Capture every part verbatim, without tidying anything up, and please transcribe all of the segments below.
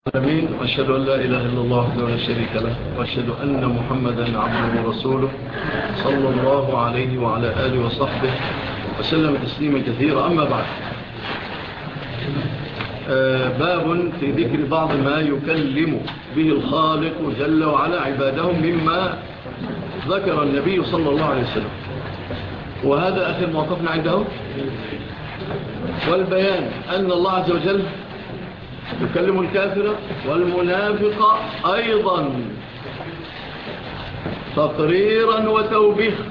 العالمين، وأشهد أن لا إله إلا الله وحده لا شريك له، وأشهد أن محمدا عبده ورسوله صلى الله عليه وعلى آله وصحبه وسلم تسليما كثيرا. أما بعد، آه باب في ذكر بعض ما يكلم به الخالق جل وعلا عبادهم مما ذكر النبي صلى الله عليه وسلم، وهذا آخر موقفنا عنده، والبيان أن الله عز وجل يكلم الكافر والمنافق أيضا تقريرا وتوبيخا.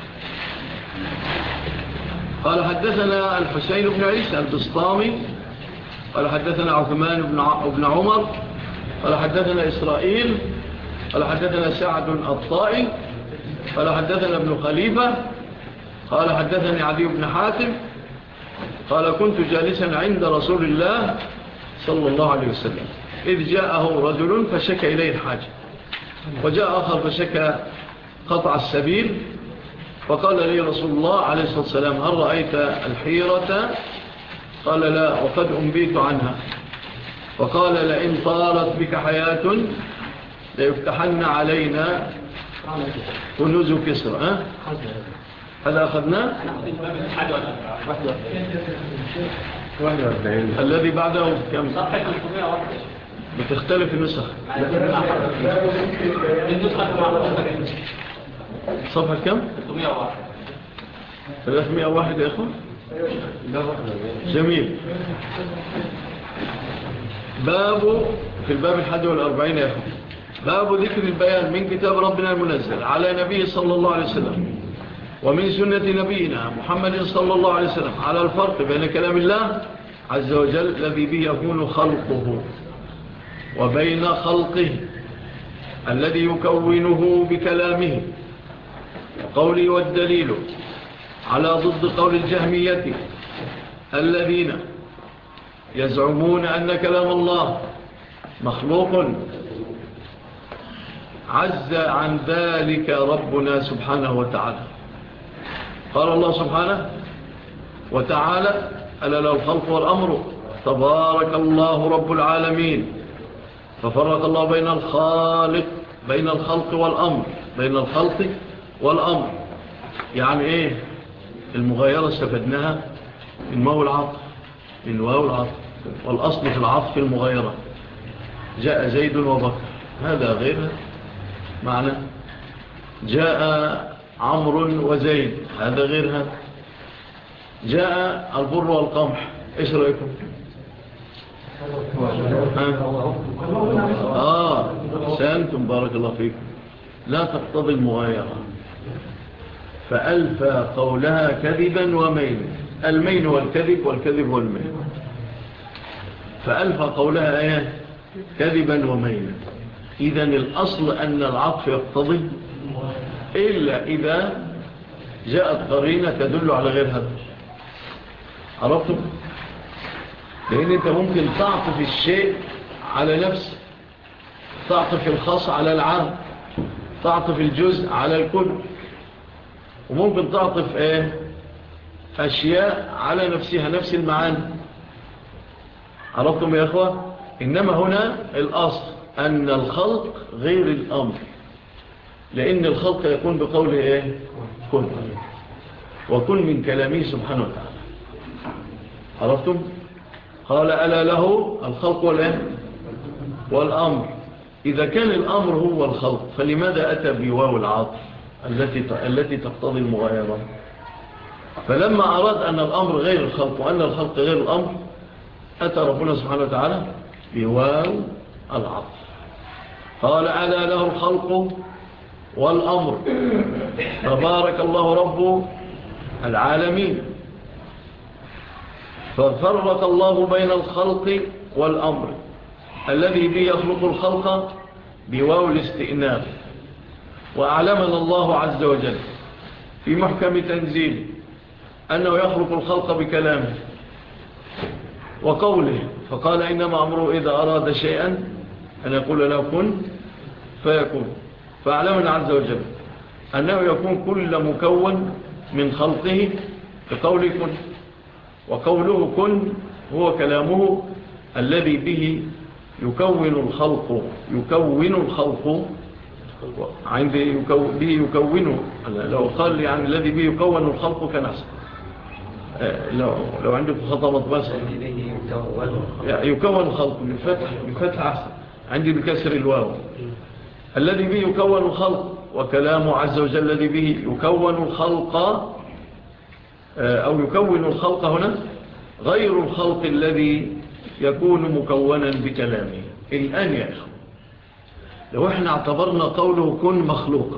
قال حدثنا الحسين بن عيسى البسطامي قال حدثنا عثمان بن عمر قال حدثنا إسرائيل قال حدثنا سعد الطائي قال حدثنا ابن خليفة قال حدثني عدي بن حاتم قال كنت جالسا عند رسول الله صلى الله عليه وسلم إذ جاءه رجل فشكى إليه الحاجة، وجاء آخر فشكى قطع السبيل، فقال لي رسول الله عليه الصلاة والسلام هل رأيت الحيرة؟ قال لا، وقد أنبيت عنها. فقال لئن طالت بك حياة ليفتحن علينا كنوز كسرى. أه؟ هذا أخذناه الذي بعده كم؟ بتختلف النسخ. صفحة كم؟ ثلاثمائة وواحد يا أخوان. جميل. باب في الباب الحادي والأربعين يا أخوان، باب ذكر البيان من كتاب ربنا المنزل على نبي صلى الله عليه وسلم ومن سنة نبينا محمد صلى الله عليه وسلم على الفرق بين كلام الله عز وجل الذي به يكون خلقه وبين خلقه الذي يكونه بكلامه. قولي والدليل على ضد قول الجهمية الذين يزعمون أن كلام الله مخلوق. عز عن ذلك ربنا سبحانه وتعالى. قال الله سبحانه وتعالى ألا له الخلق والأمر تبارك الله رب العالمين. ففرق الله بين الخالق بين الخلق والأمر بين الخلق والأمر. يعني إيه المغايرة؟ استفدناها من واو العطف من واو العطف والأصل في العطف المغايرة. جاء زيد وبكر، هذا غير معنى. جاء عمرو وزيد، هذا غير هذا. جاء البر والقمح، ايش رأيكم؟ آه سأنتم بارك الله فيكم. لا تقتضي المغايرة، فألفى قولها كذبا ومين. المين والكذب والكذب والمين، فألفى قولها ايه كذبا ومين. إذن الأصل أن العطف يقتضي إلا إذا جاءت قرينة تدل على غير هذا. عرفتم؟ لأن أنت ممكن تعطف الشيء على نفسه، تعطف الخاص على العام، تعطف الجزء على الكل، وممكن تعطف ايه أشياء على نفسها نفس المعاني. عرفتم يا أخوة؟ إنما هنا الأصل أن الخلق غير الأمر، لأن الخلق يكون بقوله إيه كن، وكل من كلامه سبحانه وتعالى. عرفتم؟ قال ألا له الخلق والإيه والأمر. إذا كان الأمر هو الخلق فلماذا أتى بواو العاطف التي التي تقتضي المغايرة؟ فلما أراد أن الأمر غير الخلق وأن الخلق غير الأمر أتى ربنا سبحانه وتعالى بواو العاطف. قال ألا له الخلق والأمر تبارك الله رب العالمين. ففرق الله بين الخلق والأمر الذي به يخلق الخلق بواو الاستئناف. وأعلمنا الله عز وجل في محكم تنزيل أنه يخلق الخلق بكلامه وقوله، فقال إنما أمره إذا أراد شيئا أن يقول له كن فيكون. فأعلمنا عز وجل أنه يكون كل مكون من خلقه بقوله كن، وقوله كن هو كلامه الذي به يكون الخلق يكون الخلق عندي يكون به يكون لو قال يعني الذي به يكون الخلق كان أحسن. لو لو عندك خطأ مطبس يكون الخلق بالفتح بالفتح أحسن. عندي بكسر الواو الذي به يكون الخلق، وكلامه عز وجل الذي به يكون الخلق أو يكون الخلق هنا غير الخلق الذي يكون مكونا بكلامه. الآن يا أخوة لو احنا اعتبرنا قوله كن مخلوقا،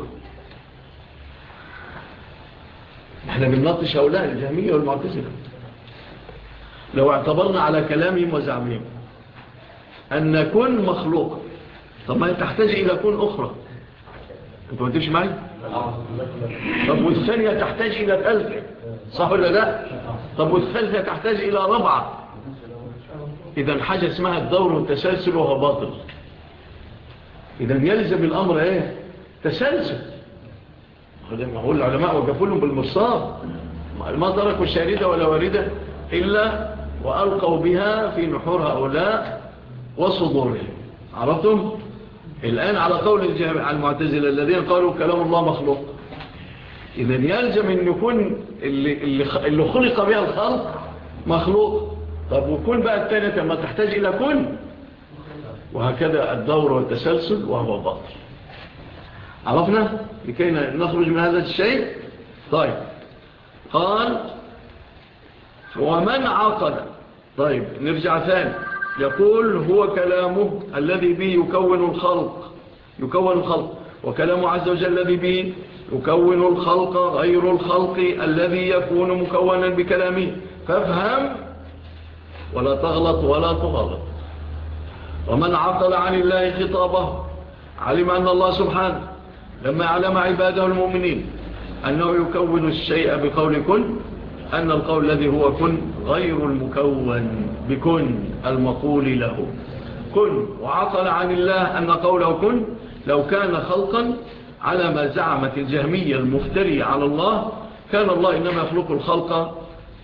احنا بنناقش هؤلاء الجهمية والمعتزلة، لو اعتبرنا على كلامهم وزعمهم أن كن مخلوقا، طب ما تحتاج إلى كن أخرى، انت ما تمشي معي؟ طب والثانية تحتاج إلى ثالثة، صح ولا لا؟ طب والثالثة تحتاج إلى ربعة. إذا حاجة اسمها الدور والتسلسل وهو باطل. إذا يلزم الأمر إيه؟ تسلسل. ما هو العلماء وقفوا لهم بالمرصاد، ما تركوا شاردة ولا واردة إلا وألقوا بها في نحور هؤلاء وصدورهم. عرفتم؟ الآن على قول المعتزلة الذين قالوا كلام الله مخلوق، إذا يلزم أن يكون اللي, اللي خلق بها الخلق مخلوق. طب وكن بقى الثانية ما تحتاج إلى كن، وهكذا الدور والتسلسل وهو باطل. عرفنا لكي نخرج من هذا الشيء. طيب قال ومن عقل. طيب نرجع ثاني، يقول هو كلامه الذي به يكون الخلق يكون الخلق وكلامه عز وجل الذي به يكون الخلق غير الخلق الذي يكون مكونا بكلامه. فافهم ولا تغلط ولا تغلط. ومن عقل عن الله خطابه علم أن الله سبحانه لما علم عباده المؤمنين أنه يكون الشيء بقول كن، أن القول الذي هو كن غير المكون بكن المقول له كن. وعقل عن الله أن قوله كن لو كان خلقا على ما زعمت الجهمية المفترية على الله، كان الله إنما يخلق الخلق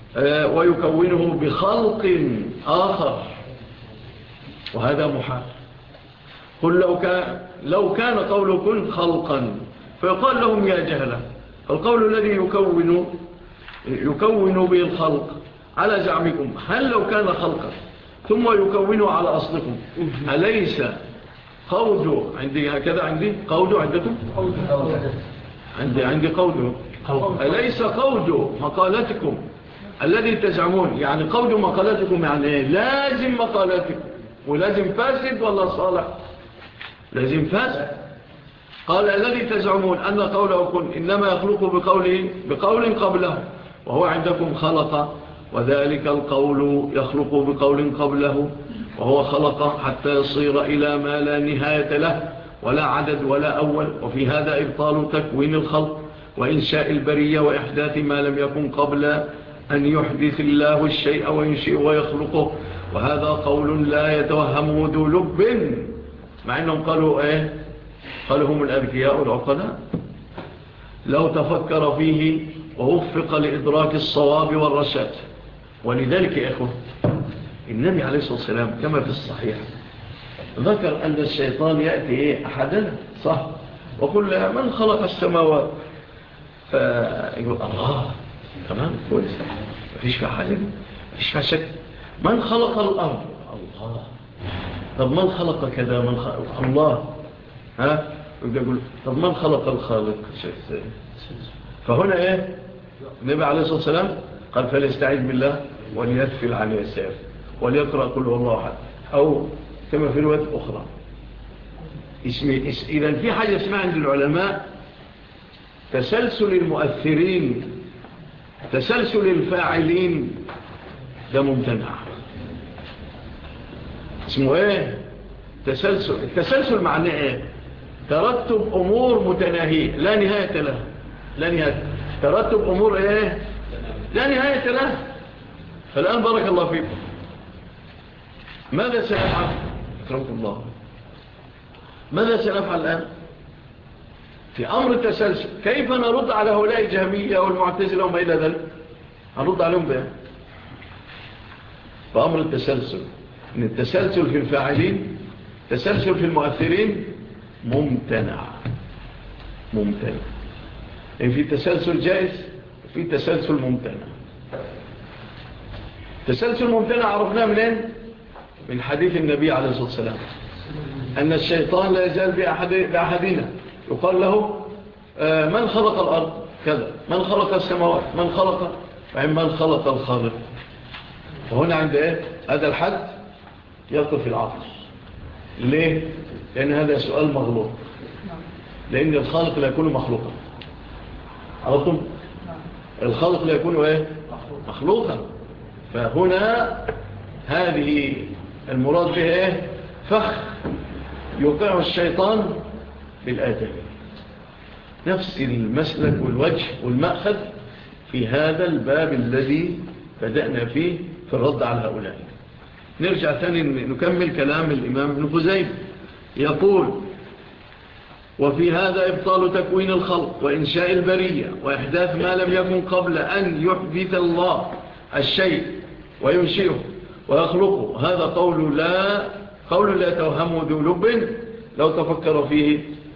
ويكونه بخلق آخر، وهذا محال. قل لو كان, لو كان قوله كن خلقا فيقال لهم يا جهلة القول الذي يكون يكون به الخلق على زعمكم هل لو كان خلقا ثم يكونه على أصلكم أليس قوله عندي هكذا عندي قوله عندكم عندي عندي قوله أليس قوله مقالتكم الذي تزعمون يعني قوله مقالتكم يعني إيه؟ لازم مقالتكم ولازم فاسد ولا صالح؟ لازم فاسد. قال الذي تزعمون أن قوله كن إنما يخلق بقول, بقول قبله وهو عندكم خلق، وذلك القول يخلق بقول قبله وهو خلق حتى يصير إلى ما لا نهاية له ولا عدد ولا أول. وفي هذا إبطال تكوين الخلق وإنشاء البرية وإحداث ما لم يكن قبل أن يحدث الله الشيء وينشئ ويخلقه، وهذا قول لا يتوهمه ذو لب، مع أنهم قالوا إيه؟ قالوا هم الأذكياء العقلاء لو تفكر فيه ووفق لإدراك الصواب والرشاد. ولذلك يا إخوة النبي عليه الصلاة والسلام كما في الصحيح ذكر أن الشيطان يأتي إيه؟ أحدنا صح وقل من خلق السماوات فيقول الله تمام كويس مفيش فيها حاجة مفيش فيها شك. من خلق الأرض الله. طب من خلق كذا من خلق الله ها يقول طب من خلق الخالق شيء. فهنا ايه النبي عليه الصلاة والسلام قال فليستعيذ بالله وليدفل عن يسار وليقرأ قل هو الله أحد أو كما في رواية أخرى. إذا في حاجة اسمها عند العلماء تسلسل المؤثرين تسلسل الفاعلين، ده ممتنع. اسمه ايه تسلسل؟ التسلسل معناه ايه؟ ترتب امور متناهية لا نهاية لها لا نهاية ترتب امور ايه لا نهاية لها. فالآن بارك الله فيكم ماذا سنفعل؟ أكرمكم الله. ماذا سنفعل الآن في أمر التسلسل؟ كيف نرد على هؤلاء الجهمية والمعتزلة وما إلى ذلك؟ هنرد عليهم بها بأمر التسلسل. إن التسلسل في الفاعلين تسلسل في المؤثرين ممتنع ممتنع يعني في تسلسل جائز وفي تسلسل ممتنع. تسلسل ممتنع عرفناه منين؟ من حديث النبي عليه الصلاة والسلام أن الشيطان لا يزال بأحد بأحدنا يقال له آه من خلق الأرض كذا، من خلق السماوات، من خلق من خلق الخالق. وهنا عند إيه؟ هذا الحد يقف العقل. ليه؟ لأن هذا سؤال مغلوط، لأن الخالق لا يكون مخلوقا. عرفتم؟ الخالق لا يكون إيه؟ مخلوقا. فهنا هذه المراد بها إيه؟ فخ يوقع الشيطان بالآدم. نفس المسلك والوجه والمأخذ في هذا الباب الذي بدأنا فيه في الرد على هؤلاء. نرجع ثاني نكمل كلام الإمام ابن خزيمة. يقول: وفي هذا إبطال تكوين الخلق وإنشاء البرية وإحداث ما لم يكن قبل أن يحدث الله الشيء وينشئه ويخلقه. هذا قول لا قول لا توهمه ذو لب لو تفكر فيه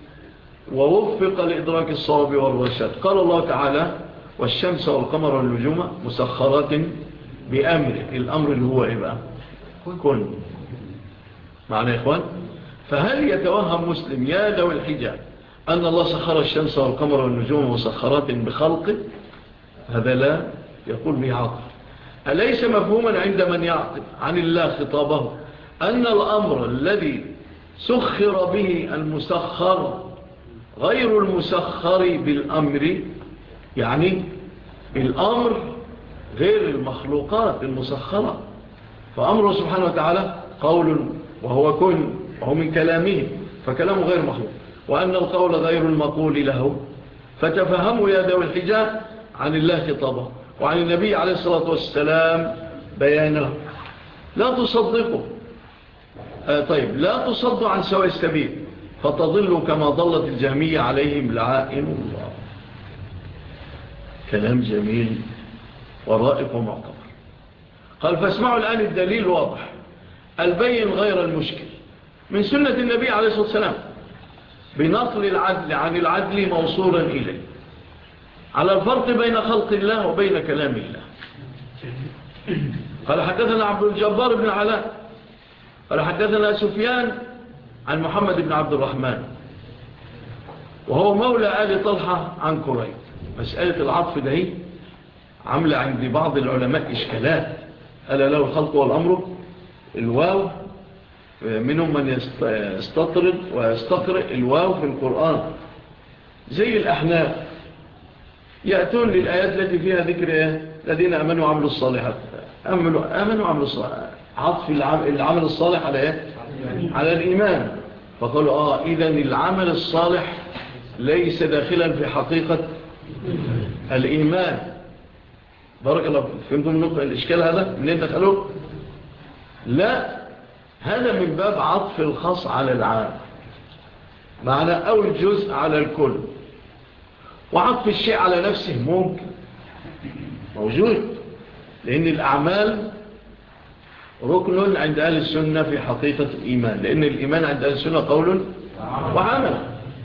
ووفق لإدراك الصواب والرشاد. قال الله تعالى: والشمس والقمر والنجوم مسخرات بأمره. الأمر اللي هو إيه بقى؟ كن. معنى يا إخوان؟ فهل يتوهم مسلم يا ذوي الحجاب أن الله سخر الشمس والقمر والنجوم مسخرات بخلقه؟ هذا لا يقول به عقل. أليس مفهوما عند من يعقل عن الله خطابه أن الأمر الذي سخر به المسخر غير المسخر بالأمر؟ يعني الأمر غير المخلوقات المسخرة. فأمره سبحانه وتعالى قول وهو كن وهو من كلامه، فكلامه غير مخلوق، وأن القول غير المقول له. فتفهموا يا ذوي الحجاب عن الله خطابه وعن النبي عليه الصلاة والسلام بيانه. لا تصدقوا آه طيب لا تصدوا عن سواء السبيل فتضلوا كما ضلت الجهمية عليهم لعائن الله. كلام جميل ورائق ومعتبر. قال: فاسمعوا الآن الدليل واضح البين غير المشكل من سنة النبي عليه الصلاة والسلام بنقل العدل عن العدل موصولا إليه على الفرق بين خلق الله وبين كلام الله. قال: حدثنا عبد الجبار بن علاء قال: حدثنا سفيان عن محمد بن عبد الرحمن وهو مولى آل طلحة عن كريب. مسألة العطف ده عمل عند بعض العلماء إشكالات. ألا له الخلق والأمر. الواو منهم من يستطرد ويستقرئ الواو في القرآن زي الأحناف، يأتون للآيات التي فيها ذكر الذين أمنوا وعملوا الصالحات. أمنوا أمنوا وعملوا الصالحات، عطف العمل الصالح على إيه؟ على الإيمان. فقالوا آه إذن العمل الصالح ليس داخلا في حقيقة الإيمان. بارك الله فهمتم الإشكال هذا منين دخلوه؟ لا، هذا من باب عطف الخاص على العام، معنى أو الجزء على الكل. وعطف الشيء على نفسه ممكن موجود، لأن الأعمال ركن عند أهل السنة في حقيقة الإيمان، لأن الإيمان عند أهل السنة قول وعمل.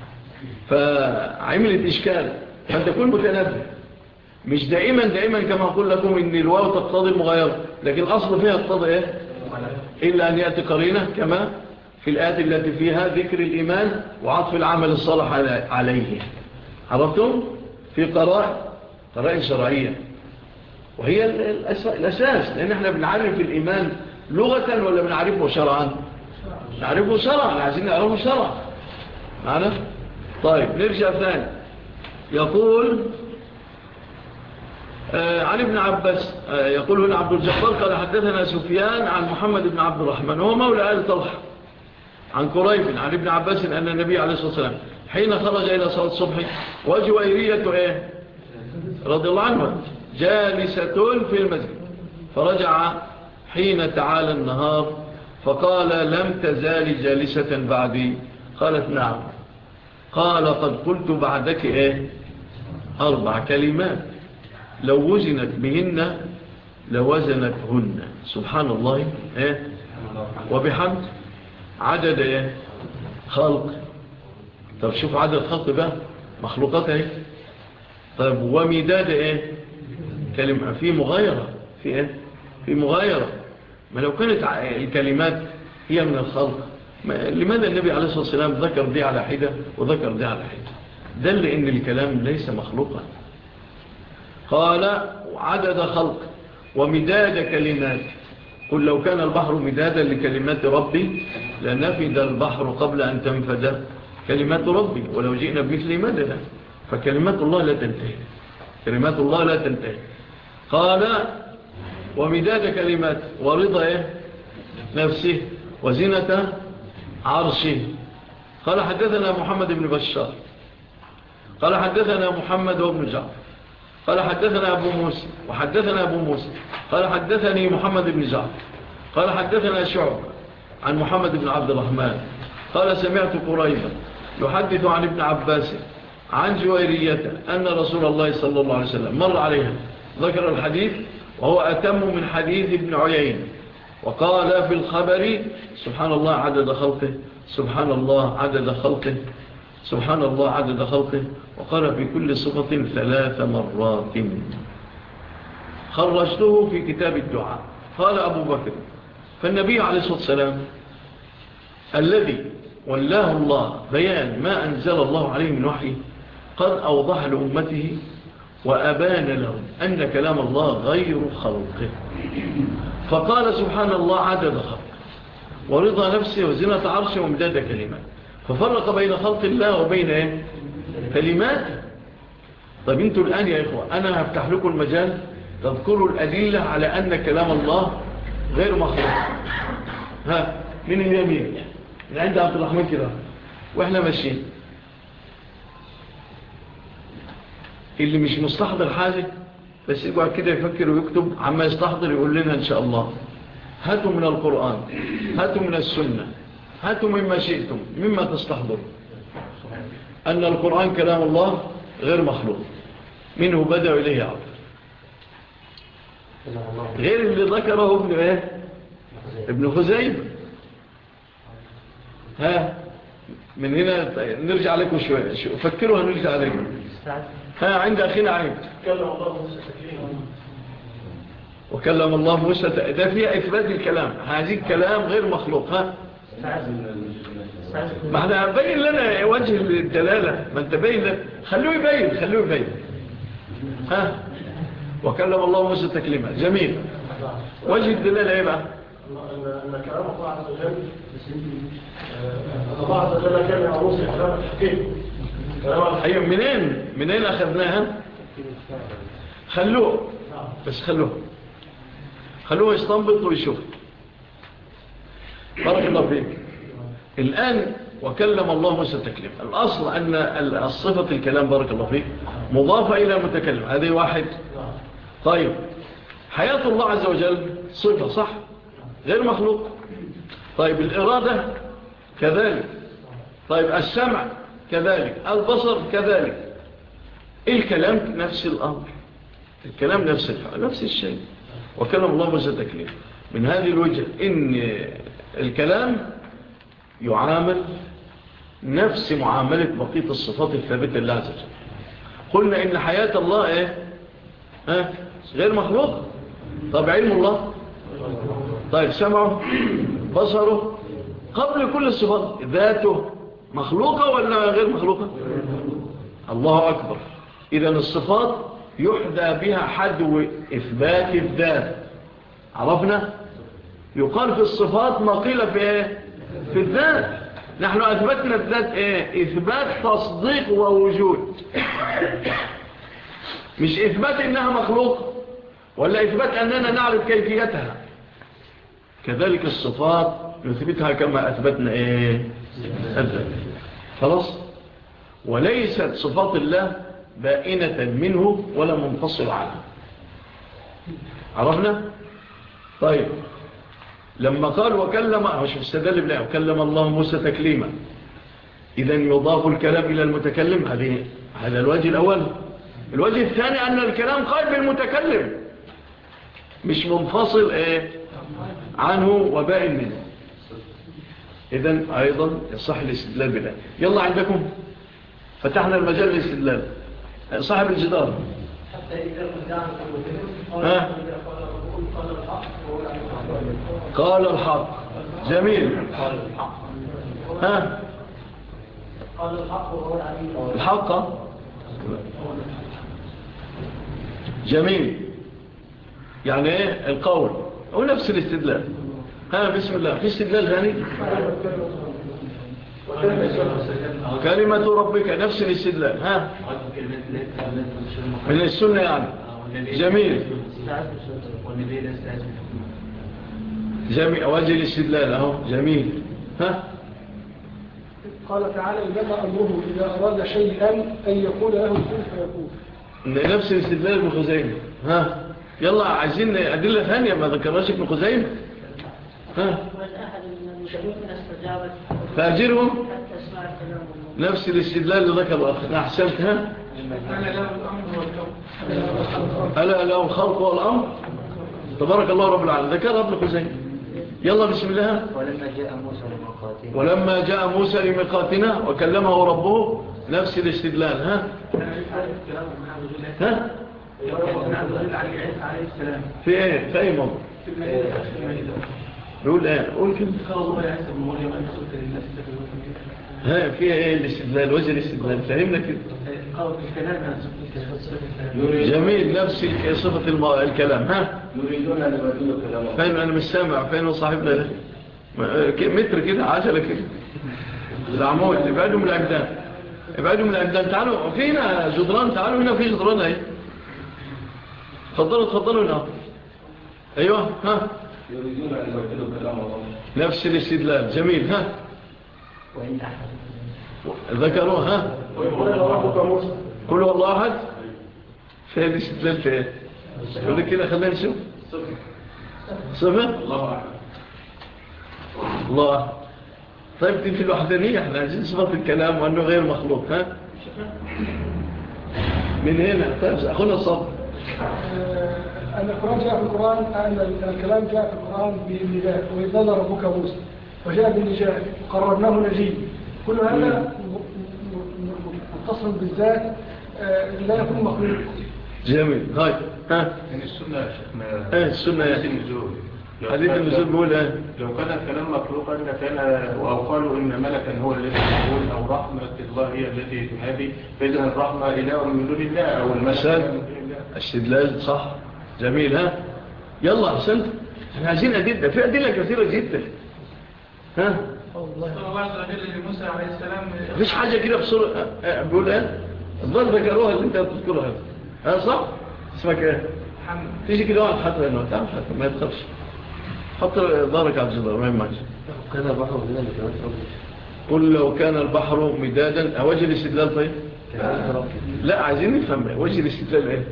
فعملت إشكال، فأنت تكون متنبه. مش دائما دائما كما أقول لكم إن الواو تقتضي المغايرة، لكن الأصل فيها تقتضي إيه؟ إلا أن يأتي قرينة كما في الآيات التي فيها ذكر الإيمان وعطف العمل الصالح عليه. عرفتم؟ في قرائن قرائن شرعية، وهي الأساس، لأن احنا بنعرف الإيمان لغة ولا بنعرفه شرعا؟ نعرفه شرعا، عايزين نعرفه شرعا معنا؟ طيب نرجع ثاني. يقول آه عن ابن عباس آه يقول هنا عبد الجبار قال: حدثنا سفيان عن محمد بن عبد الرحمن وهو مولى آل طلحة عن كريب عن ابن عباس أن النبي عليه الصلاة والسلام حين خرج إلى صلاة الصبح وجويرية إيه؟ رضي الله عنه جالسة في المسجد، فرجع حين تعالى النهار فقال: لم تزال جالسة بعدي؟ قالت: نعم. قال: قد قلت بعدك إيه؟ أربع كلمات لو وزنت بهن لوزنتهن. سبحان الله إيه؟ وبحمد عدد ايه خلق. طب شوف عدد خلق بقى مخلوقات ايه. طب ومداد ايه كلمة في مغايرة في ايه في مغايرة. ما لو كانت الكلمات هي من الخلق لماذا النبي عليه الصلاة والسلام ذكر دي على حدة وذكر دي على حدة؟ دل إن الكلام ليس مخلوقا. قال عدد خلق ومداد كلمات. قل لو كان البحر مدادا لكلمات ربي لنفد البحر قبل أن تنفد كلمات ربي ولو جئنا بمثل مددا. فكلمات الله لا تنتهي كلمات الله لا تنتهي. قال ومداد كلمات ورضا إيه؟ نفسه وزنة عرشه. قال حدثنا محمد بن بشار قال حدثنا محمد وابن جعفر قال حدثنا أبو موسى وحدثنا أبو موسى قال حدثني محمد بن جعفر قال حدثنا شعب عن محمد بن عبد الرحمن قال سمعت قريبا يحدث عن ابن عباس عن جويرية أن رسول الله صلى الله عليه وسلم مر عليها ذكر الحديث وهو أتم من حديث ابن عيين. وقال في الخبر سبحان الله عدد خلقه سبحان الله عدد خلقه سبحان الله عدد خلقه. وقال في كل صفة ثلاث مرات. خرجته في كتاب الدعاء. قال أبو بكر فالنبي عليه الصلاة والسلام الذي ولاه الله بيان ما أنزل الله عليه من وحي قد أوضح لأمته وأبان لهم أن كلام الله غير خلقه. فقال سبحان الله عدد خلقه ورضا نفسه وزنة عرشه ومداد كلمات. ففرق بين خلق الله وبين إيه؟ كلمات. طيب انتوا الآن يا إخوة أنا هفتح لكم المجال تذكروا الأدلة على أن كلام الله غير مخلوق. ها من هي مين من عند عبد الرحمن كده وإحنا ماشيين. اللي مش مستحضر حاجة بس يقعد كده يفكر ويكتب عما يستحضر يقول لنا إن شاء الله. هاتوا من القرآن هاتوا من السنة هاتوا مما شئتم مما تستحضر أن القرآن كلام الله غير مخلوق منه بدأ إليه يعود غير اللي ذكره ابن إيه ابن خزيمة. ها من هنا نرجع لكم شوية شو فكروا هنرجع لكم. ها عند أخينا عيب كلم الله موسى تكليما وكلم الله موسى ده فيها إثبات الكلام. هذه الكلام غير مخلوق. ها ما احنا بين لنا وجه الدلالة ما انت بين لنا. خلوه يبين خلوه يبين. ها وكلم الله موسى تكليما. جميل. وجه الدلالة ايه بقى ان كلام الله عز وجل الله عز وجل كان يا موسى كلام حكيم. ايوه منين منين اخذناها. خلوه بس خلوه خلوه يستنبط ويشوف. بارك الله فيك. الآن وكلم الله موسى تكليما. الأصل أن الصفة الكلام بارك الله فيك مضافة إلى متكلم. هذه واحد. طيب حياة الله عز وجل صفة صح غير مخلوق. طيب الإرادة كذلك. طيب السمع كذلك البصر كذلك. الكلام نفس الأمر الكلام نفس نفس الشيء. وكلم الله موسى تكليما. من هذه الوجه إن الكلام يعامل نفس معاملة بقية الصفات الثابتة لله عز وجل. قلنا إن حياة الله إيه؟ ها؟ غير مخلوق. طب علم الله طيب سمعه بصره قبل كل الصفات ذاته مخلوقة ولا غير مخلوقة؟ الله أكبر. إذن الصفات يحدى بها حدو إثبات الذات. عرفنا؟ يقال في الصفات ما قيل في إيه؟ في الذات. نحن أثبتنا الذات إيه؟ إثبات تصديق ووجود مش إثبات إنها مخلوق ولا إثبات أننا نعرف كيفيتها. كذلك الصفات نثبتها كما أثبتنا إيه؟ الذات. خلاص. وليست صفات الله بائنة منه ولا منفصل عنه. عرفنا؟ طيب لما قال وكلم مش استدل بالله وكلم الله موسى تكليما إذن يضاف الكلام إلى المتكلم. هذه هذا الوجه الأول. الوجه الثاني أن الكلام قائم بالمتكلم مش منفصل إيه عنه وبائن منه. إذن أيضا يصح الاستدلال بالآية. يلا عندكم فتحنا المجال للاستدلال. صاحب الجدار ها؟ قال الحق جميل ها؟ قال الحق وهو العليم الحق جميل يعني ايه القول هو نفس الاستدلال. ها بسم الله في استدلال ثاني كلمة ربك نفس الاستدلال. ها من السنة يعني جميل جميل وجه الاستدلال اهو جميل. ها قال تعالى إنما أمره إذا أراد شيئا أن يقول له كن فيكون نفس الاستدلال ابن خزيمة. ها يلا عايزين أدلة ثانية ما ذكرناش ابن خزيمة. ها فأجرهم نفس الاستدلال اللي ذكر الأخ. أحسنت. ها ألا له الخلق والأمر تبارك الله رب العالمين ذكرها ابن خزيمة. يلا بسم الله. ولما جاء موسى لميقاتنا ولما جاء موسى لميقاتنا وكلمه ربه نفس الاستدلال. ها ها في ايه في اي موضوع نقول ايه قول كده. ها فيها ايه الاستدلال وجه الاستدلال فهمنا كده. جميل نفس صفة الكلام. ها يريدون أن يبدلوا كلام الله. فين أنا مش سامع فين صاحبنا ده متر كده عجلة كده العمود ابعدوا من العمدان ابعدوا من العمدان. تعالوا فينا جدران تعالوا هنا في جدران اهي. تفضلوا تفضلوا هنا. ايوه ها يريدون أن يبدلوا كلام الله. نفس الاستدلال جميل. ها وإن أحد ذكروه. ها كل والله أحد في هذه الاستدلال في ايه يقول كده خلينا نشوف صفة الله أعلم. الله. طيب دي في الوحدانية احنا عايزين صفة الكلام وأنه غير مخلوق. ها من هنا طيب أخونا الصبر. أن القرآن جاء في القرآن أن الكلام جاء في القرآن بالنداء وإذ نادى ربك موسى وجاء بالنجاة وقررناه نجيب. كل هذا متصل بالذات لا يكون مخلوق. جميل. هاي ها من السنة يا شيخنا. ايه السنة حديث النزول. حديث النزول بيقول ايه لو كان الكلام مخلوقا كان أو قالوا إن ملكا هو الذي يقول أو رحمة الله هي التي تنادي فإذا الرحمة إله من دون الله أو الملك استدلال صح جميل. ها يلا أحسنت. احنا عايزين أدلة في أدلة كثيرة جدا. ها موسى عليه السلام مفيش حاجة كده بصورة بيقول ايه الظل ذكروها اللي انت بتذكرها. ها صح اسمك ايه تيجي كده واحد حتى هنا تعال حتى ما يتخافش حط ظهرك على الجدار ما يهمكش. كان البحر مدادا لكلمات ربي. قل لو كان البحر مدادا وجه الاستدلال. طيب لا عايزين نفهم وجه الاستدلال ايه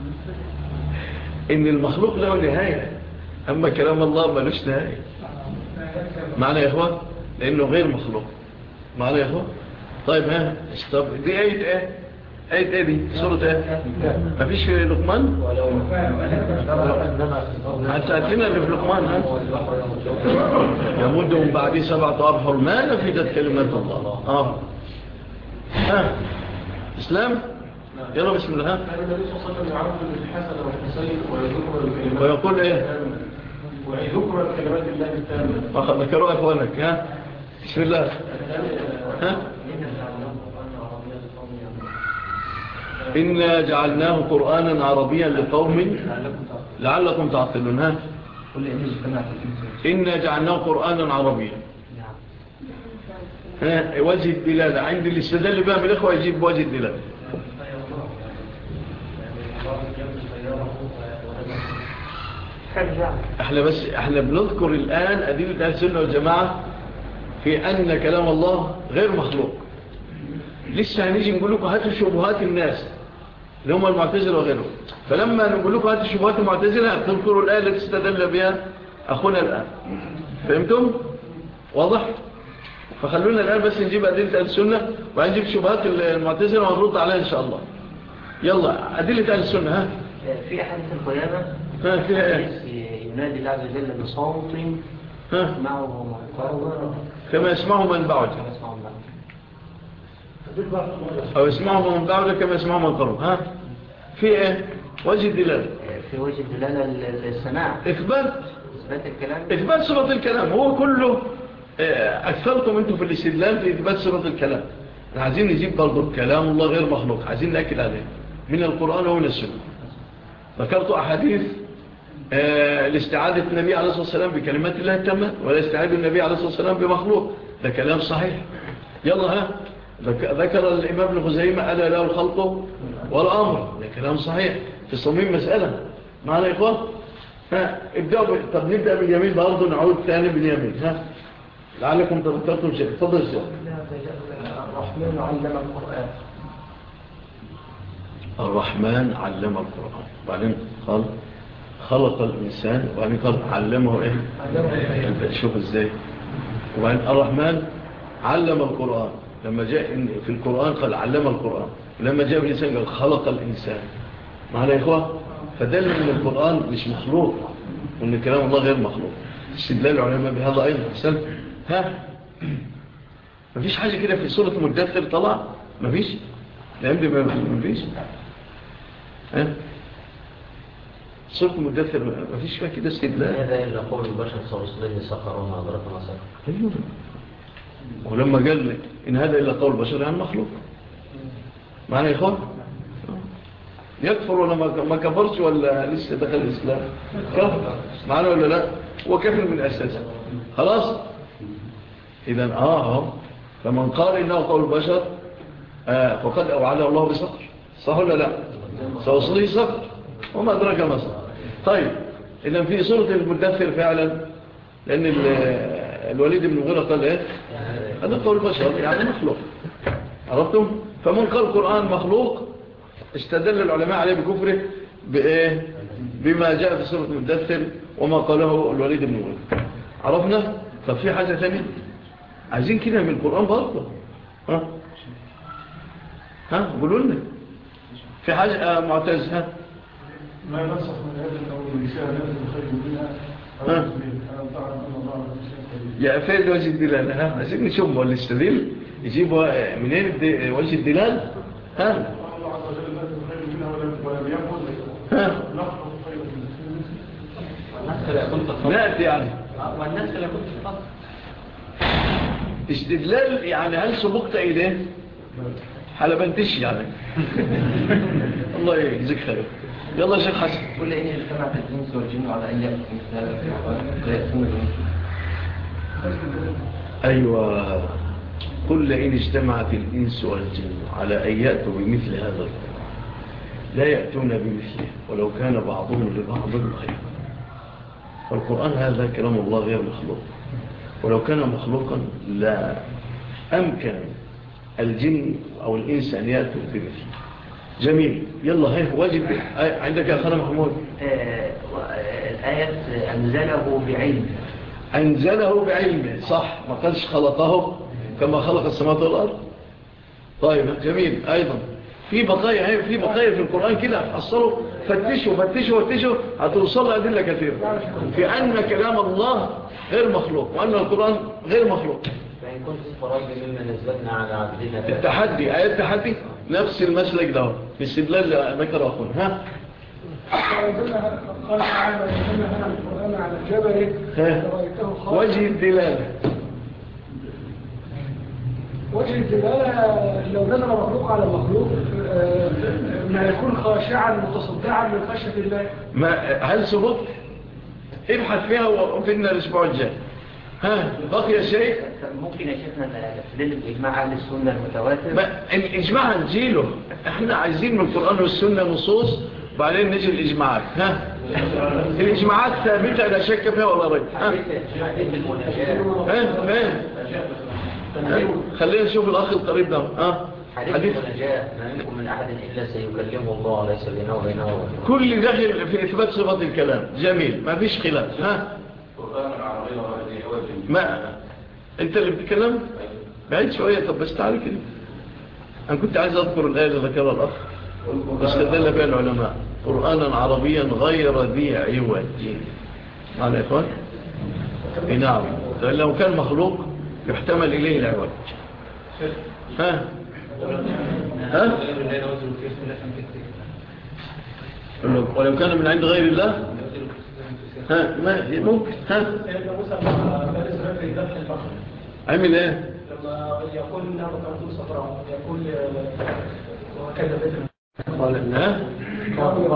ان المخلوق له نهاية اما كلام الله ملوش نهاية. معنى يا اخوان لانه غير مخلوق. معنى يا اخوان. طيب ها طب دي ايه ايه ايه ايه دي سورة ايه مفيش في لقمان هتأتينا اللي في لقمان. ها يمدهم بعد سبعة أبحر ما نفدت كلمات الله. اه ها اسلام يلا بسم الله. ها ويقول ايه ويذكر الكلمات الله التامة ذكروا اخوانك. ها بسم الله. ها إنا جعلناه قرآنا عربيا لقوم لعلكم تعقلون. ها إنا جعلناه قرآنا عربيا. ها وجه الدلالة عند الاستدلال بقى من الإخوة يجيب وجه الدلالة. احنا بس احنا بنذكر الآن أدلة أهل السنة والجماعة في أن كلام الله غير مخلوق. لسه هنيجي نقول لكم هاتوا شبهات الناس اللي هم المعتزلة وغيرهم. فلما نقول لكم هاتوا شبهات المعتزلة تذكروا الآية التي استدل بها أخونا الآن. فهمتم؟ واضح؟ فخلونا الآن بس نجيب أدلة أهل السنة وهنجيب شبهات المعتزلة ونرد عليها إن شاء الله. يلا أدلة أهل السنة. ها في أحاديث القيامة ها فيها إيه؟ ينادي الله عز وجل بصوت ها معه كما يسمعه من بعد أو يسمعه من بعد كما يسمعه من قرب. ها في إيه وجه الدلالة؟ في وجه الدلالة السماع، إثبات إثبات الكلام، إثبات صفة الكلام. هو كله أكثرتم أنتم في الاستدلال في إثبات صفة الكلام. عايزين نجيب برضو كلام الله غير مخلوق، عايزين نأكد عليه من القرآن ومن السنة. ذكرت أحاديث الاستعادة النبي عليه الصلاة والسلام بكلمات الله التامة، ولا استعاد النبي عليه الصلاة والسلام بمخلوق، ده كلام صحيح. يلا ها ذكر الإمام ابن خزيمة ألا له الخلق والأمر، ده كلام صحيح في صميم مسألة. معنا يا إخوان؟ ها ابدأوا. طب نبدأ باليمين برضو، نعود ثاني باليمين. ها لعلكم تذكرتم شيء. تفضل السؤال. الرحمن علم القرآن. الرحمن علم القرآن، وبعدين قال خلق الإنسان، وبعدين قال علمه إيه؟ علمه. شوف إزاي. وبعدين الرحمن علم القرآن، لما جاء في القرآن قال علم القرآن، ولما جاء في الإنسان قال خلق الإنسان. معنا يا إخوة؟ فدل من القرآن مش مخلوق، وأن كلام الله غير مخلوق. استدلال العلماء بهذا أيضا. حسن ها مفيش حاجة كده في سورة المدثر طلع؟ مفيش؟ لا يمدي مفيش. ها سورة المدثر مفيش فيها كده استدلال. هذا إلا قول البشر صوصلين سخرون أدرك ما سخر. أيوه. ولما قال إن هذا إلا قول البشر يعني مخلوق. معنى يا إخوان يكفر ولا ما كفرش ولا لسه دخل الإسلام؟ كفر معنى ولا لا؟ هو كفر من أساسه. خلاص إذن آه فمن قال إنه قول البشر آه فقد أوعده الله بصقر، صح ولا لا؟ سوصله صقر وما أدرك ما صقر. طيب إذن في سورة المدثر فعلا، لأن الوليد بن مغيرة قال إيه؟ هذا قول البشر يعني مخلوق. عرفتم؟ فمن قال القرآن مخلوق استدل العلماء عليه بكفره بإيه؟ بما جاء في سورة المدثر وما قاله الوليد بن مغيرة. عرفنا؟ طب في حاجة ثانية عايزين كده من القرآن برضه. ها ها قولوا لنا في حاجة معتز. ها ما نصف من هذا أو الرسالة التي خير منها ها يا فين وجه الدلال؟ ها عايزين نشوف ولا يستدل يجيبوا منين وجه الدلال؟ ها الله عز وجل التي خير منها ولم ينفذ ها نخلق خير منها نأتي يعني والناس اللي كنت تفضل استدلال يعني هل سبقت إليه حلبنتش يعني. الله يجزيك خير. يلا شيخ حسن. كل إن اجتمعت الإنس والجن على أن يأتوا مثل هذا لا يأتون أيوة كل إن اجتمعت الإنس والجن على أن يأتوا بمثل هذا القرآن لا يأتون بمثله ولو كان بعضهم لبعض خيرا. فالقرآن هذا كلام الله غير مخلوق، ولو كان مخلوقا لا أمكن الجن أو الإنس أن يأتوا بمثله. جميل. يلا هاي واجب عندك يا أخانا محمود. الآية أنزله بعلم. أنزله بعلمه صح، ما قالش خلقه كما خلق السماوات والأرض. طيب جميل. أيضا في بقايا في بقايا في القرآن كده حصلوا فتشوا فتشوا فتشوا هتوصل أدلة كثيرة في أن كلام الله غير مخلوق وأن القرآن غير مخلوق. فإن كنت فرج مما نزلنا على عبدنا التحدي آيات التحدي نفس المسلك ده في استدلال ذكر أخونا. ها قال تعالى إنما هذا القرآن على الجبل رأيته وجه الدلالة. وجه الدلالة لو نزل مخلوق على مخلوق ما يكون خاشعا متصدعا من خشية الله. ما هل سبق؟ ابحث فيها وفينا الأسبوع الجاي. ها بقي شيء ممكن يا شيخنا نستدل بإجماع أهل السنة المتواتر. الإجماع نجيله، احنا عايزين من القرآن والسنة نصوص بعدين نجي الإجماعات. ها الإجماعات ثابتة لا شك فيها ولا ريب. ها ها خلينا نشوف الأخ القريب ده. ها حديث النجاة ما منكم من أحد إلا سيكلمه الله ليس بينه وبينه كل داخل في إثبات صفة الكلام. جميل ما فيش خلاف. ها ما انت اللي بتتكلم بعيد شوية. طب بس تعالي كده انا كنت عايز اذكر الآية اللي ذكرها الاخ واستدل بها العلماء قرآنا عربيا غير ذي عوج. معنا يا اخوان نعم، لو كان مخلوق يحتمل إليه العوج. ها ها ولو كان من عند غير الله ها ما ممكن. ها عمل ايه لما يقول انها بتعطي صفراء يقول وكذا بدر قال ها قال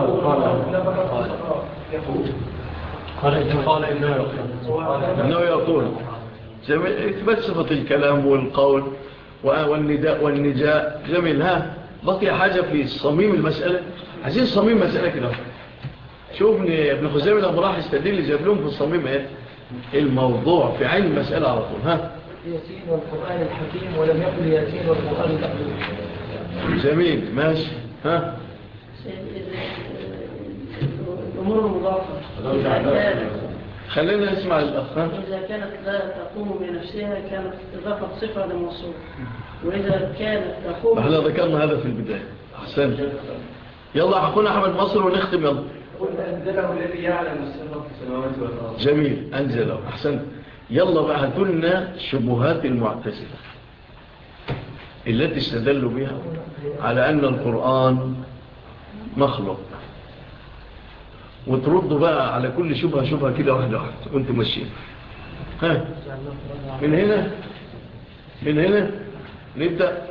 قال قال انه يقول اثبت صفة الكلام والقول والنداء والنجاء جميل. ها بقي حاجة في صميم المسألة، عايزين صميم مسألة كده. شوفني ابن خزيمة لما راح يستدل جاب لهم في الصميم ايه الموضوع في عين المسألة على طول. ها ياسين والقرآن الحكيم ولم يقل ياسين والقرآن الحكيم. جميل ماشي. ها الأمور المضافة خلينا نسمع الأخ. إذا كانت لا تقوم بنفسها كانت إضافة صفة لموصول، وإذا كانت تقوم احنا ذكرنا هذا في البداية. أحسن. يلا حكونا أحمد مصر ونختم. يلا قل أنزله الذي يعلم السر في السماوات والأرض. جميل أنزله. أحسن. يلا بقى هاتولنا شبهات المعتزلة التي استدلوا بها على أن القرآن مخلوق، وتردوا بقى على كل شبهة شبهة كده واحدة واحدة وانتم ماشيين. ها من هنا من هنا نبدأ.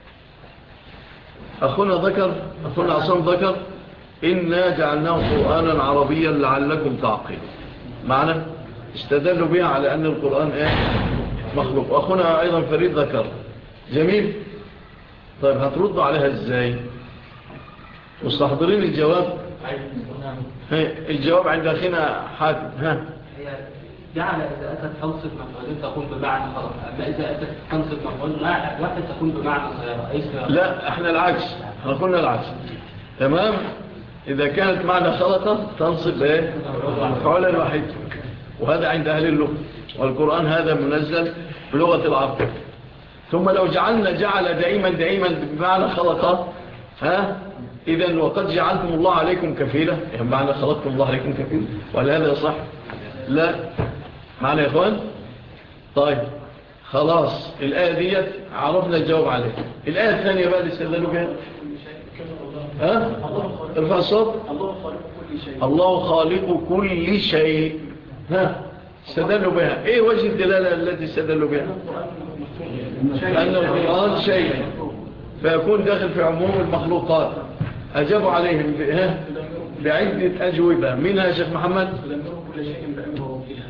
أخونا ذكر أخونا عصام ذكر إنا جعلناه قرآنا عربيا لعلكم تعقلون. معنا استدلوا بها على أن القرآن إيه مخلوق. وأخونا أيضا فريد ذكر. جميل. طيب هتردوا عليها إزاي؟ مستحضرين الجواب؟ الجواب عند أخينا حاتم. ها جعل إذا أتت تنصب مفعولين تكون بمعنى خلق، أما إذا أتت تنصب مفعول واحد تكون بمعنى صيغة. لا احنا العكس، احنا قلنا العكس. تمام. إذا كانت معنى خلقة تنصب ايه مفعولا واحد، وهذا عند أهل اللغة، والقرآن هذا منزل بلغة العرب. ثم لو جعلنا جعل دائما دائما بمعنى خلقة، ها إذن وقد جعلتم الله عليكم كفيلة، يعني معنى خلقتم الله عليكم كفيلة، ولا هذا صح؟ لا. معنى يا إخوان؟ طيب خلاص الآية ديت عرفنا الجواب عليها. الآية الثانية بقى اللي استدلوا بها ها ارفع الصوت. الله خالق كل شيء. ها استدلوا بها. ايه وجه الدلالة التي استدلوا بها؟ أن القرآن شيء فيكون داخل في عموم المخلوقات. أجابوا عليهم بعدة أجوبة. منها يا شيخ محمد؟ دمروا كل شيء بأمره فيها.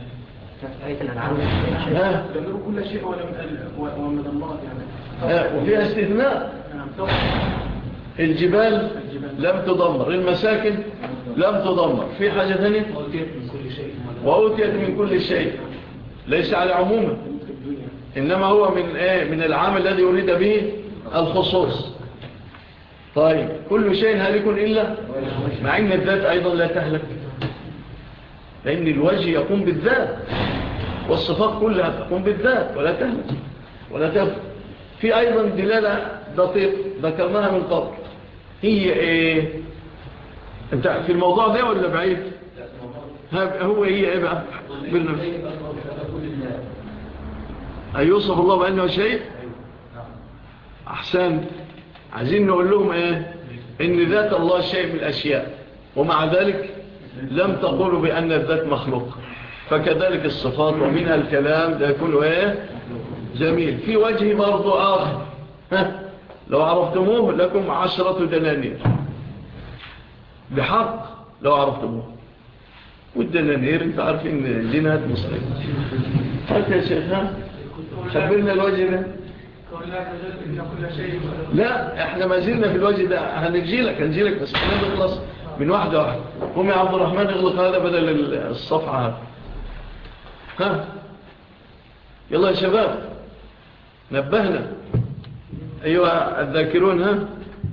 ها دمروا كل شيء ولم دمرت يعني. وفيها استثناء. الجبال لم تدمر، المساكن لم تدمر. في حاجة ثانية؟ وأوتيت من كل شيء. ليس على عمومه، إنما هو من إيه؟ من العام الذي يريد به الخصوص. طيب كل شيء هالك إلا مع أن الذات أيضا لا تهلك، لأن الوجه يقوم بالذات والصفات كلها تقوم بالذات ولا تهلك ولا تهلك. في أيضا دلالة دقيق ذكرناها من قبل. هي إيه؟ أنت في الموضوع ده ولا بعيد؟ هو هي إيه بقى؟ أيوصف الله بأنه شيء؟ أحسن. عايزين نقول لهم إيه؟ إن ذات الله شيء من الأشياء، ومع ذلك لم تقولوا بأن الذات مخلوق. فكذلك الصفات ومنها الكلام ده يكون إيه؟ جميل. في وجه برضو آخر، ها لو عرفتموه لكم عشرة دنانير بحق لو عرفتموه. والدنانير انت عارفين جنات مصرية. هات يا شيخنا خبرنا الوجه ده. لا احنا ما زلنا في الوجه ده. هنجيلك هنجيلك بس احنا نخلص من واحدة واحدة. قوم يا عبد الرحمن اغلق هذا بدل الصفحة هذا. ها يلا يا شباب نبهنا أيها الذاكرون. ها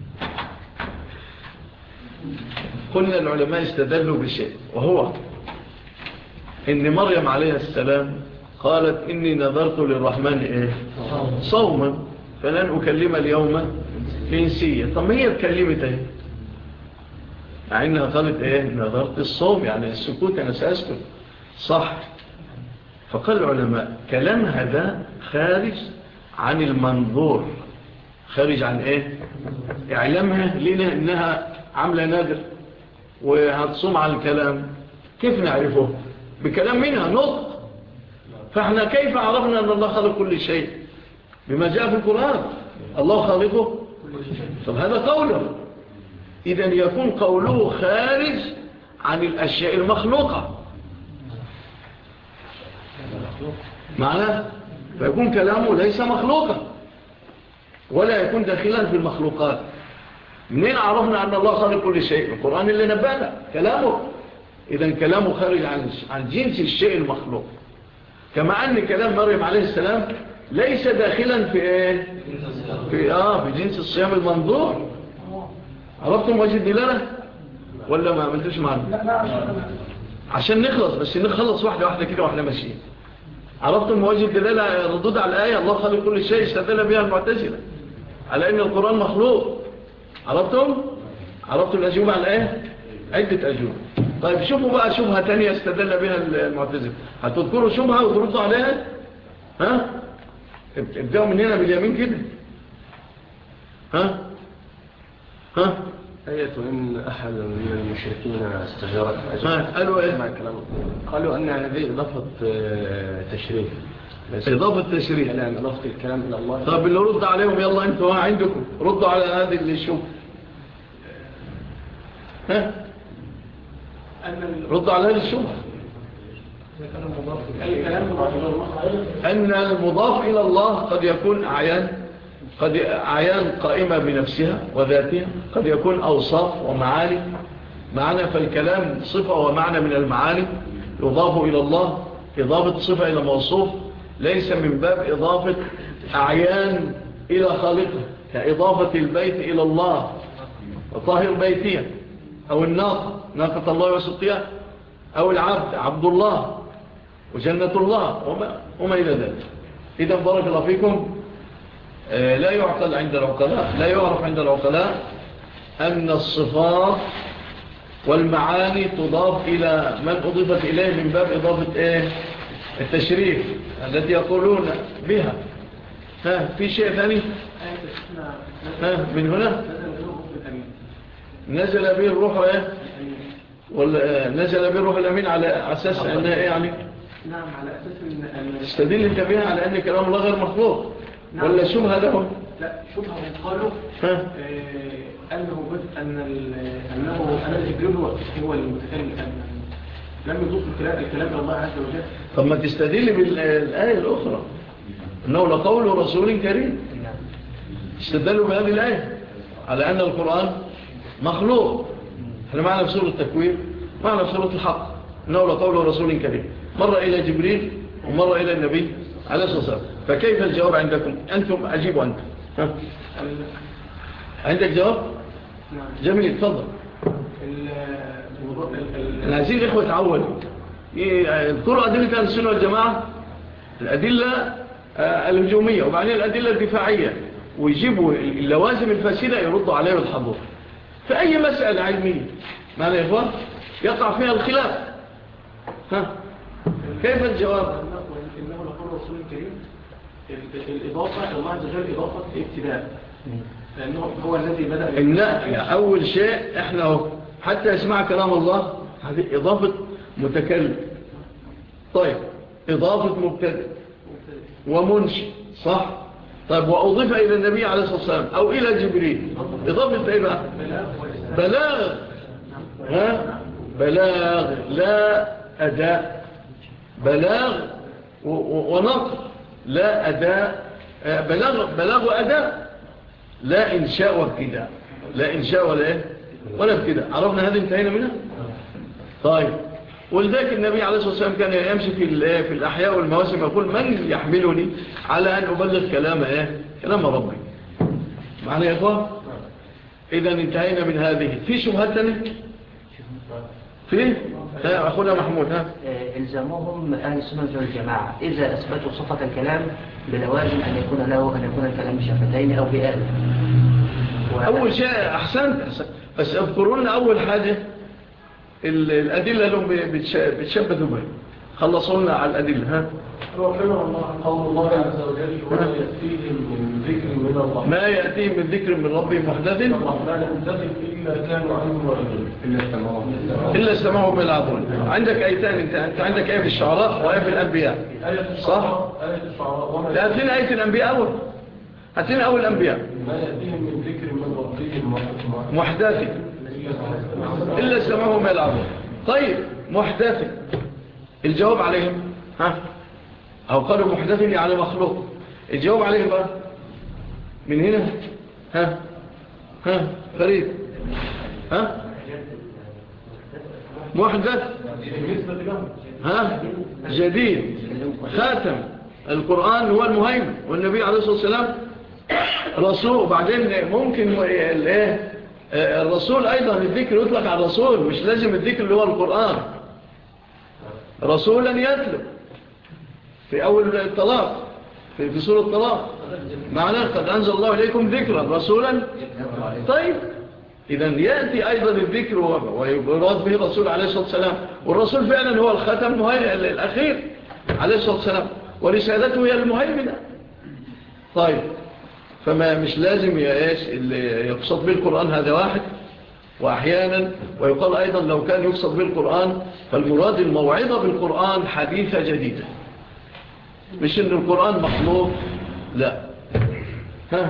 قلنا العلماء استدلوا بشيء، وهو إن مريم عليه السلام قالت إني نذرت للرحمن إيه؟ صوما فلن أكلم اليوم إنسيا. طب ما هي اتكلمت إيه؟ مع إنها قالت إيه؟ نذرت الصوم، يعني السكوت أنا سأسكت صح. فقال العلماء كلام هذا خارج عن المنظور، خارج عن ايه؟ اعلامها لنا انها عاملة نادر وهتصوم على الكلام، كيف نعرفه؟ بكلام منها نطق. فاحنا كيف عرفنا ان الله خلق كل شيء؟ بما جاء في القرآن، الله خالقه. طب هذا قوله، إذن يكون قوله خارج عن الأشياء المخلوقة معناه، فيكون كلامه ليس مخلوقا ولا يكون داخلا في المخلوقات. منين عرفنا أن الله خالق كل شيء؟ القرآن اللي نبأنا كلامه. إذن كلامه خارج عن عن جنس الشيء المخلوق، كما أن كلام مريم عليه السلام ليس داخلا في إيه؟ في, آه في جنس الصيام المنظور. عرفتم وجه الدلالة ولا ما عملتوش معنا؟ عشان نخلص، بس نخلص واحدة واحدة كده واحنا ماشيين. عرفتم وجه الدلالة؟ ردود على الآية الله خالق كل شيء استدل بها المعتزلة على أن القرآن مخلوق. عرفتم؟ عرفتم الأجوبة على الآية؟ عدة أجوبة. طيب شوفوا بقى شبهة تانية استدل بها المعتزلة، هتذكروا شبهة وتردوا عليها؟ ها؟ ابدأوا من هنا باليمين كده. ها؟ ها؟ آية إن أحد من المشركين استجارك قالوا إيه؟ قالوا أن هذه إضافة تشريف، إضافة تشريف، كلام إضافة الكلام إلى الله. طب اللي رد عليهم يلا أنتوا عندكم ردوا على هذه اللي شوف. ها؟ ردوا على هذه الشبهة. أن المضاف إلى الله قد يكون أعيان، قد أعيان قائمة بنفسها وذاتها، قد يكون أوصاف ومعاني. معنى فالكلام صفة ومعنى من المعاني يضاف إلى الله. إضافة صفة إلى موصوف ليس من باب إضافة أعيان إلى خالقه، كإضافة البيت إلى الله وطاهر بيتية، أو الناقة ناقة الله وسقيا، أو العبد عبد الله وجنة الله وما, وما إلى ذلك. إذا بارك الله فيكم، لا يعقل عند العقلاء، لا يعرف عند العقلاء أن الصفات والمعاني تضاف إلى من أضيفت إليه من باب إضافة إيه؟ التشريف التي يقولون بها. ها في شيء ثاني؟ ها من هنا نزل به الروح إيه؟ ولا نزل به الروح الأمين على أساس أنها إيه يعني؟ نعم على أساس أن استدل انت بها على أن كلام الله غير مخلوق. نعم. ولا شبهة لهم؟ لا شبهة هم قالوا آه أنه بس أن أنه أن الجبريل هو المتكلم، لم يضيف الكلام الكلام إلى الله عز وجل. طب ما تستدل بالآية الأخرى أنه لقول رسول كريم. استدلوا بهذه الآية على أن القرآن مخلوق. احنا معنا في سورة التكوير، معنا في سورة الحق أنه لقول رسول كريم، مرة إلى جبريل ومرة إلى النبي عليه الصلاة والسلام. فكيف الجواب عندكم؟ أنتم أجيبوا أنتم. ها؟ عندك جواب؟ جميل تفضل. العزيز الإخوة تعودوا يذكروا أدلة السنة والجماعة، الأدلة الهجومية وبعدين الأدلة الدفاعية، ويجيبوا اللوازم الفاسدة يردوا عليه والحضور في أي مسألة علمية. معنى يا إخوان يقع فيها الخلاف. ها كيف الجواب؟ إنه لقول رسول الكريم الإضافة إلى الله عز وجل إضافة ابتداء، لأنه هو الذي بدأ. إن أول شيء إحنا حتى يسمع كلام الله هذه إضافة متكلم. طيب إضافة مبتدئ ومنشئ صح؟ طيب وأضيف إلى النبي عليه الصلاة والسلام أو إلى جبريل إضافة إيه بقى؟ بلاغ. ها بلاغ لا أداء، بلاغ ونقل لا أداء، بلاغ, بلاغ وأداء، لا إنشاء وابتداء، لا إنشاء ولا إيه ولا ابتداء. عرفنا هذه انتهينا منها. طيب ولذلك النبي عليه الصلاة والسلام كان يمشي في, في الأحياء والمواسم يقول من يحملني على أن أبلغ كلام إيه كلام ربي. معنى يا إخوة إذا انتهينا من هذه. في شبهات ثانية فيه أخونا محمود. ها إلزامهم أهل السنة والجماعة إذا أثبتوا صفة الكلام بلوازم أن يكون له أن يكون الكلام بشفتين أو بآل. أول شيء أحسنت، بس اذكروا لنا أول حاجة الأدلة لهم بتشبثوا بها. خلصوا لنا على الأدلة. ها قول الله عز وجل وما يأتيهم من ذكر من الله ما يأتيهم من ذكر من ربهم محدث إلا كانوا عنه معرضين إلا استمعوا بالعظيم. عندك آيتان، انت انت عندك آية في الشعراء وآية في الأنبياء، صح؟ آية الشعراء لا، هاتين آية الأنبياء أول، هاتين أول الأنبياء. ما يأتيهم من ذكر من ربهم محدث إلا استمعوا بالعظيم. طيب محدث، الجواب عليهم ها، أو قالوا محدث يعني مخلوق، الجواب عليهم بقى من هنا. ها ها فريد، ها محدث، ها جديد، خاتم القرآن هو المهيمن، والنبي عليه الصلاة والسلام رسول. وبعدين ممكن الايه الرسول أيضا الذكر يطلق على الرسول، مش لازم الذكر اللي هو القرآن. رسولا يتلو في أول الطلاق، في, في سورة الطلاق معناه قد أنزل الله إليكم ذكرا رسولا. طيب إذن يأتي أيضا الذكر ويراد به الرسول عليه الصلاة والسلام، والرسول فعلا هو الختم الأخير عليه الصلاة والسلام، ورسالته هي المهيمنة. طيب فما مش لازم اللي يقصد به القرآن هذا واحد. وأحيانا ويقال أيضا لو كان يقصد به القرآن فالمراد الموعظة بالقرآن حديثة جديدة، مش إن القرآن مخلوق، لا. ها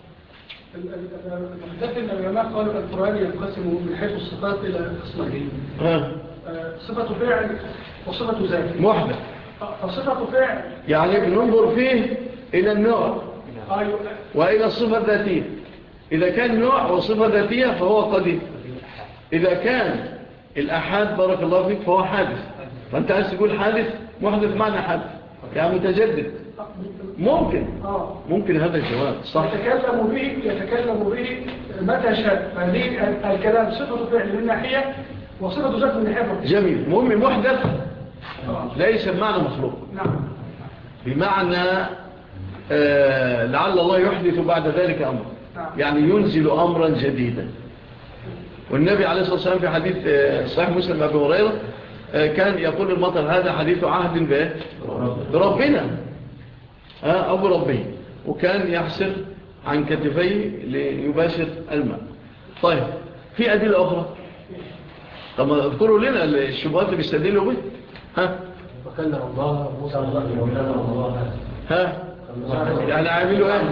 لكن العلماء قالوا القرآن ينقسم من حيث الصفات إلى قسمين، صفة فعل وصفة ذات محدث. فصفة فعل يعني بننظر فيه إلى النوع وإلى الصفة الذاتية. إذا كان نوع وصفة ذاتية فهو قديم، إذا كان الأحاد بارك الله فيك فهو حادث. فأنت عايز تقول حادث، محدث معنى حادث يعني متجدد. ممكن ممكن هذا الجواب صح. يتكلم به يتكلم به متى شاء، فهذه الكلام صفة فعل من ناحية وصفة ذات من ناحية. جميل. مهم محدث ليس بمعنى مخلوق، نعم، بمعنى آه لعل الله يحدث بعد ذلك أمر، يعني ينزل أمرا جديدا. والنبي عليه الصلاة والسلام في حديث آه صحيح مسلم أبي هريرة آه كان يقول المطر هذا حديث عهد به بربنا أو بربه، وكان يحسر عن كتفيه ليباشر الماء. طيب في أدلة أخرى، طب اذكروا لنا الشبهات اللي بيستدلوا به. ها وكلم الله موسى الله ها يعني عاملوا ايه؟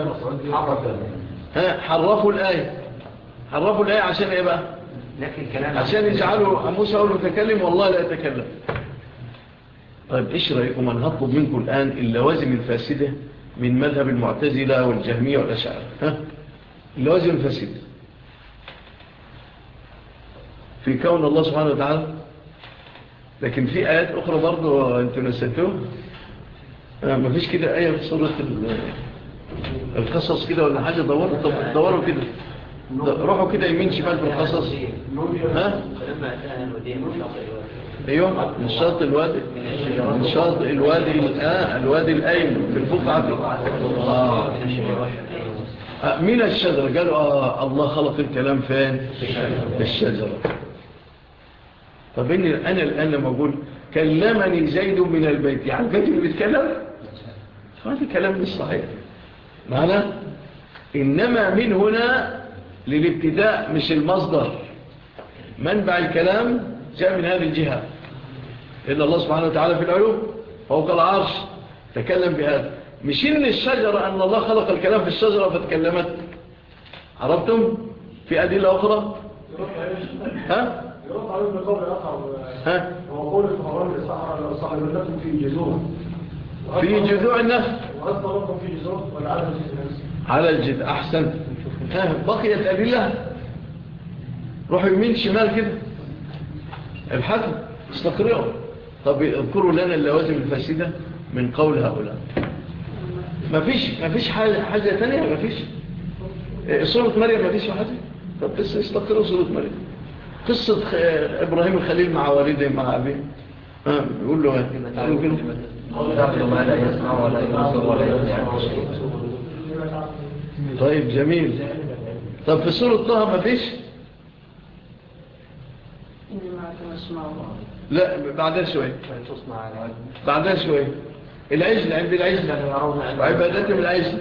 ها حرفوا الآية، حرفوا الآية عشان ايه بقى؟ عشان يجعلوا موسى هو المتكلم والله لا يتكلم. طيب ايش رأيكم أن هطلب منكم الآن اللوازم الفاسدة من مذهب المعتزلة والجهمية والأشاعرة؟ ها اللوازم الفاسدة في كون الله سبحانه وتعالى. لكن في آيات أخرى برضو أنتم نسيتوها. ما فيش كده آية في سورة القصص كده ولا حاجة؟ دوروا طب دوروا كده، روحوا كده يمين شمال في القصص. ها ايوه من شاطئ الوادي، من شاطئ الوادي آه الوادي الأيمن في البقعة. آه. آه من الشجرة قالوا آه الله خلق الكلام فين؟ في الشجرة. طب إني أنا الآن لما أقول كلمني زيد من البيت، يعني البيت اللي بيتكلم، هذا كلام مش صحيح معنى. إنما من هنا للابتداء مش المصدر، منبع الكلام جاء من هذه الجهة. إلا الله سبحانه وتعالى في العلو فوق العرش تكلم بهذا، مش إن الشجرة أن الله خلق الكلام في الشجرة فتكلمت. عرفتم؟ في أدلة أخرى. ها؟ يرد عليه بقول آخر. ها؟ هو قول الفهران صاحبتكم في جذوع، في جذوع النخل، وهل طلبكم في جذوع ولا على الجذوع؟ على الجذوع. أحسن. ها بقيت أدلة، روحوا يمين شمال كده الحكم استقرئوا. طب اذكروا لنا اللوازم الفاسدة من قول هؤلاء. ما فيش ما فيش حاجة, حاجة تانية. ما فيش سورة مريم، ما فيش حاجة. طب بس استقرئوا سورة مريم، قصة إبراهيم الخليل مع والده مع أبيه. ها يقول له ايه؟ طيب جميل. طب في سورة طه ما فيش؟ إني معكم أسمع الله. لا بعدها شوي بعدها شوي العجل عند العجل وعبادتهم العجل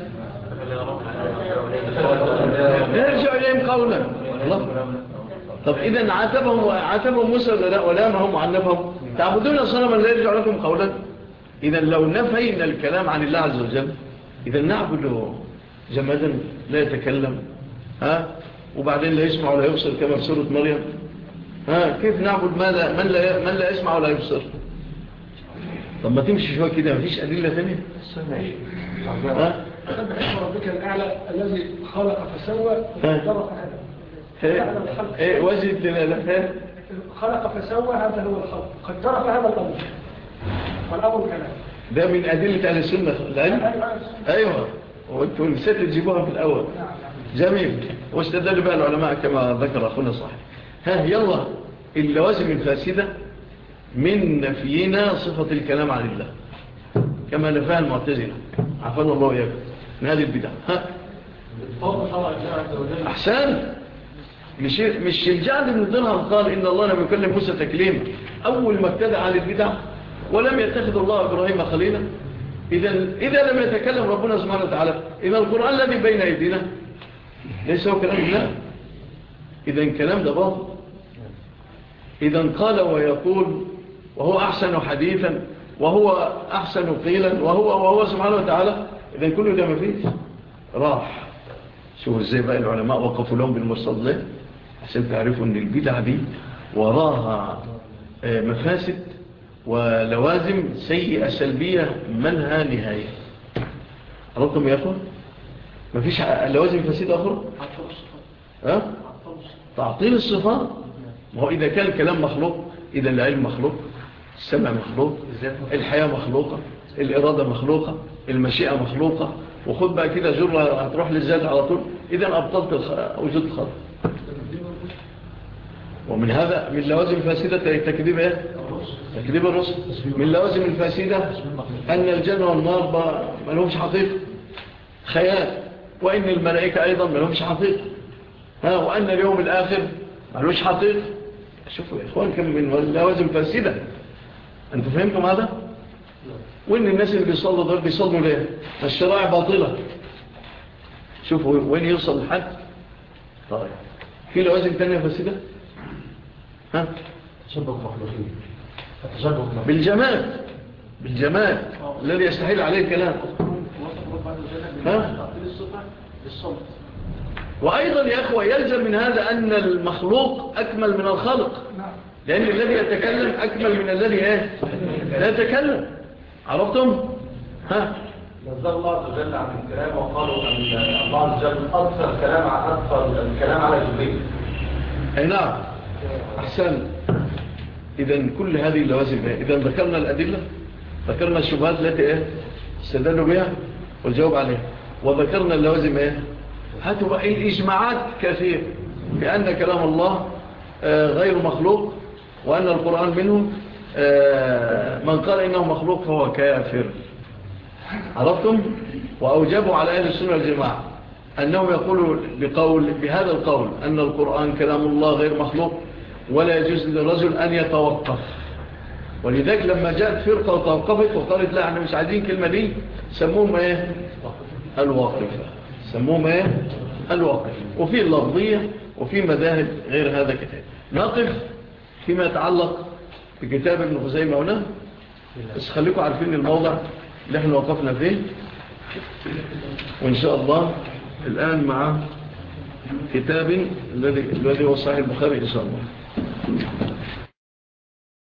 نرجع إليهم قولا الله. طب إذن عاتبهم عاتبهم موسى ولامهم وعنفهم تعبدون صنما لا يرجع لكم قولا. إذن لو نفينا الكلام عن الله عز وجل إذن نعبد جمادا لا يتكلم ها وبعدين لا يسمع ولا يبصر كما في سورة مريم. ها كيف نعبد ما لا من لا من لا يسمع ولا يبصر؟ طب ما تمشي شويه كده مفيش أدلة ثانية. ها سبح اسم ربك الأعلى الذي خلق فسوى وقدر فهدى. ايه وجد لنا خلق فسوى هذا هو الخلق قدر فهذا الأمر والأمر كلام ده من أدلة أهل السنة العلم. أيوة وانتوا نسيت تجيبوها في الأول. جميل. واستدل بقى العلماء كما ذكر أخونا صحيح. ها يلا اللوازم الفاسدة من نفينا صفة الكلام عن الله كما نفاها المعتزلة عفوا الله وياكم من هذه البدع. ها أحسن. مش مش الجعد بن درهم قال إن الله لم يكلم موسى تكليما أول ما ابتدع عن البدع ولم يتخذ الله إبراهيم خليلا. إذا إذا لم يتكلم ربنا سبحانه وتعالى إذا القرآن الذي بين أيدينا ليس هو كلام الله. إذا كلام ده باطل. إذا قال ويقول وهو أحسن حديثا وهو أحسن قيلا وهو وهو سبحانه وتعالى. إذا كله ده ما فيش راح. شوفوا ازاي بقى العلماء وقفوا لهم بالمرصاد ليه عشان تعرفوا ان البدع دي وراها مفاسد ولوازم سيئة سلبية ملها نهاية. عرفتم يا أخوان؟ مفيش لوازم فاسدة أخرى؟ ها؟ تعطيل الصفات. ما هو إذا كان الكلام مخلوق إذا العلم مخلوق السمع مخلوق الحياة مخلوقة الإرادة مخلوقة المشيئة مخلوقة وخد بقى كده جرة هتروح للذات على طول. إذن أبطلت وجود الخلق. ومن هذا من لوازم الفاسدة تكذيب ايه؟ تكذيب الرسل. من لوازم الفاسدة أن الجنة والنار ما لهمش حقيقة خيال وإن الملائكة أيضا ما لهمش حقيقة ها وأن اليوم الآخر ما لهوش حقيقة. شوفوا يا إخوان كم من لوازم فاسدة. أنتوا فهمتم هذا؟ وإن الناس اللي بيصلوا دول بيصلوا ليه؟ الشرائع باطلة. شوفوا وين يوصل الحد. طيب في لوازم تانية فاسدة ها تشبه مخلوقين تشبه بالجمال بالجمال الذي يستحيل عليه الكلام. ها وأيضا يا أخوة يلزم من هذا أن المخلوق أكمل من الخلق لأن الذي يتكلم أكمل من الذي ايه لا يتكلم. عرفتم؟ ها نزل الله عز وجل عن الكلام وقالوا أن الله عز وجل أكثر كلام عن أكثر الكلام على جبريل. أي نعم أحسن. إذن كل هذه اللوازم إذن ذكرنا الأدلة ذكرنا الشبهات التي إيه استدلوا بها والجواب عليها وذكرنا اللوازم إيه هاتوا بقى الإجماعات كثير بأن كلام الله غير مخلوق وأن القرآن منه من قال إنه مخلوق فهو كافر. عرفتم؟ وأوجبوا على أهل السنة والجماعة أنهم يقولوا بقول بهذا القول أن القرآن كلام الله غير مخلوق ولا يجوز للرجل أن يتوقف. ولذلك لما جاءت فرقة وتوقفت وقالت لا احنا مش عايزين كلمة دي سموهم ايه الواقفة. سموهم ايه الواقفة. وفي اللفظية وفي مذاهب غير هذا كتاب. نقف فيما يتعلق بكتاب ابن خزيمة هنا بس خليكم عارفين الموضع اللي احنا وقفنا فيه وإن شاء الله الآن مع كتاب الذي الذي هو صحيح البخاري إن شاء الله.